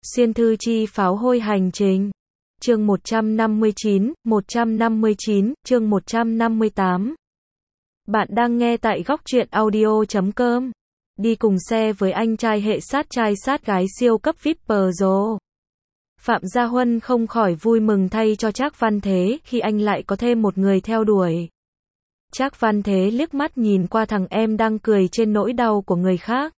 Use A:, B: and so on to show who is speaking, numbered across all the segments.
A: Xuyên thư chi pháo hôi hành trình. Chương 159, chương 158. Bạn đang nghe tại góc truyện audio.com. Đi cùng xe với anh trai hệ trai sát gái siêu cấp VIP Pro. Phạm Gia Huân không khỏi vui mừng thay cho Trác Văn Thế khi anh lại có thêm một người theo đuổi. Trác Văn Thế liếc mắt nhìn qua thằng em đang cười trên nỗi đau của người khác.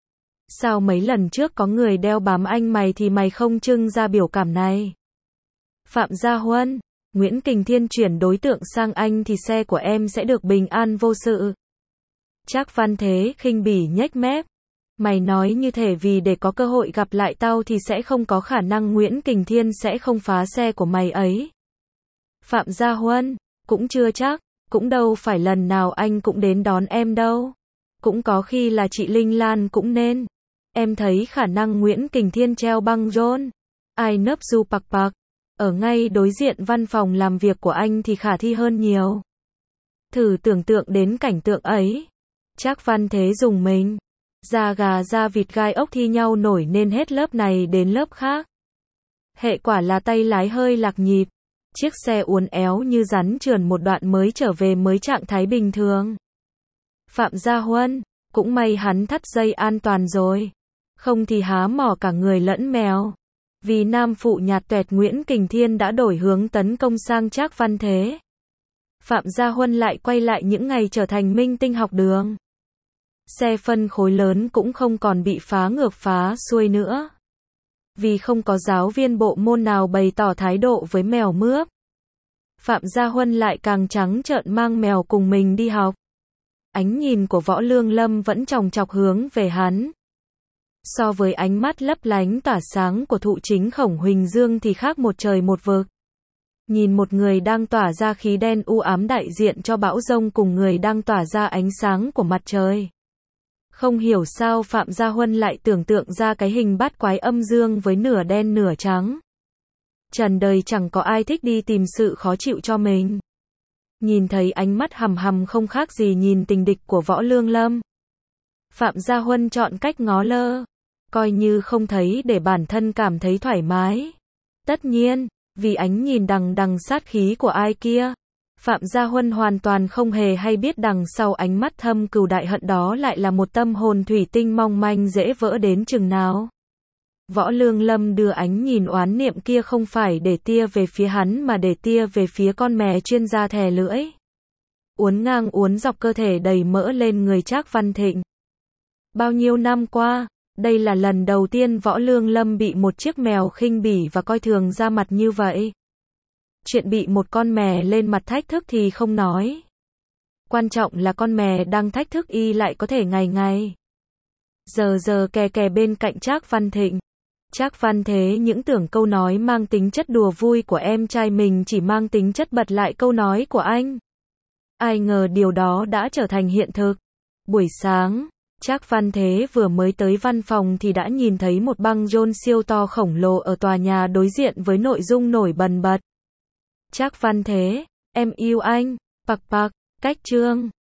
A: Sao mấy lần trước có người đeo bám anh mày thì mày không trưng ra biểu cảm này? Phạm Gia Huân, Nguyễn Kình Thiên chuyển đối tượng sang anh thì xe của em sẽ được bình an vô sự. Trác Văn Thế khinh bỉ nhếch mép. Mày nói như thể vì để có cơ hội gặp lại tao thì sẽ không có khả năng Nguyễn Kình Thiên sẽ không phá xe của mày ấy. Phạm Gia Huân, cũng chưa chắc, cũng đâu phải lần nào anh cũng đến đón em đâu. Cũng có khi là chị Linh Lan cũng nên. Em thấy khả năng Nguyễn Kình Thiên treo băng rôn. Ai nấp du pặc pặc. Ở ngay đối diện văn phòng làm việc của anh thì khả thi hơn nhiều. Thử tưởng tượng đến cảnh tượng ấy. Trác Văn Thế dùng mình. Da gà da vịt gai ốc thi nhau nổi nên hết lớp này đến lớp khác. Hệ quả là tay lái hơi lạc nhịp. Chiếc xe uốn éo như rắn trườn một đoạn mới trở về mới trạng thái bình thường. Phạm Gia Huân, cũng may hắn thắt dây an toàn rồi. Không thì há mỏ cả người lẫn mèo. Vì nam phụ nhạt toẹt Nguyễn Kình Thiên đã đổi hướng tấn công sang Trác Văn Thế. Phạm Gia Huân lại quay lại những ngày trở thành minh tinh học đường. Xe phân khối lớn cũng không còn bị phá ngược phá xuôi nữa. Vì không có giáo viên bộ môn nào bày tỏ thái độ với mèo mướp. Phạm Gia Huân lại càng trắng trợn mang mèo cùng mình đi học. Ánh nhìn của Võ Lương Lâm vẫn chòng chọc hướng về hắn. So với ánh mắt lấp lánh tỏa sáng của Thụ Chính Khổng Huỳnh Dương thì khác một trời một vực. Nhìn một người đang tỏa ra khí đen u ám đại diện cho bão giông cùng người đang tỏa ra ánh sáng của mặt trời. Không hiểu sao Phạm Gia Huân lại tưởng tượng ra cái hình bát quái âm dương với nửa đen nửa trắng. Trần đời chẳng có ai thích đi tìm sự khó chịu cho mình. Nhìn thấy ánh mắt hằm hằm không khác gì nhìn tình địch của Võ Lương Lâm. Phạm Gia Huân chọn cách ngó lơ. Coi như không thấy để bản thân cảm thấy thoải mái. Tất nhiên, vì ánh nhìn đằng đằng sát khí của ai kia. Phạm Gia Huân hoàn toàn không hề hay biết đằng sau ánh mắt thâm cừu đại hận đó lại là một tâm hồn thủy tinh mong manh dễ vỡ đến chừng nào. Võ Lương Lâm đưa ánh nhìn oán niệm kia không phải để tia về phía hắn mà để tia về phía con mè chuyên gia thè lưỡi. Uốn ngang uốn dọc cơ thể đầy mỡ lên người Trác Văn Thịnh. Bao nhiêu năm qua, đây là lần đầu tiên Võ Lương Lâm bị một chiếc mèo khinh bỉ và coi thường ra mặt như vậy. Chuyện bị một con mè lên mặt thách thức thì không nói. Quan trọng là con mè đang thách thức y lại có thể ngày ngày. Giờ kè kè bên cạnh Trác Văn Thịnh. Trác Văn Thế những tưởng câu nói mang tính chất đùa vui của em trai mình chỉ mang tính chất bật lại câu nói của anh. Ai ngờ điều đó đã trở thành hiện thực. Buổi sáng, Trác Văn Thế vừa mới tới văn phòng thì đã nhìn thấy một băng rôn siêu to khổng lồ ở tòa nhà đối diện với nội dung nổi bần bật. Trác Văn Thế, em yêu anh, pặc pặc, cách chương.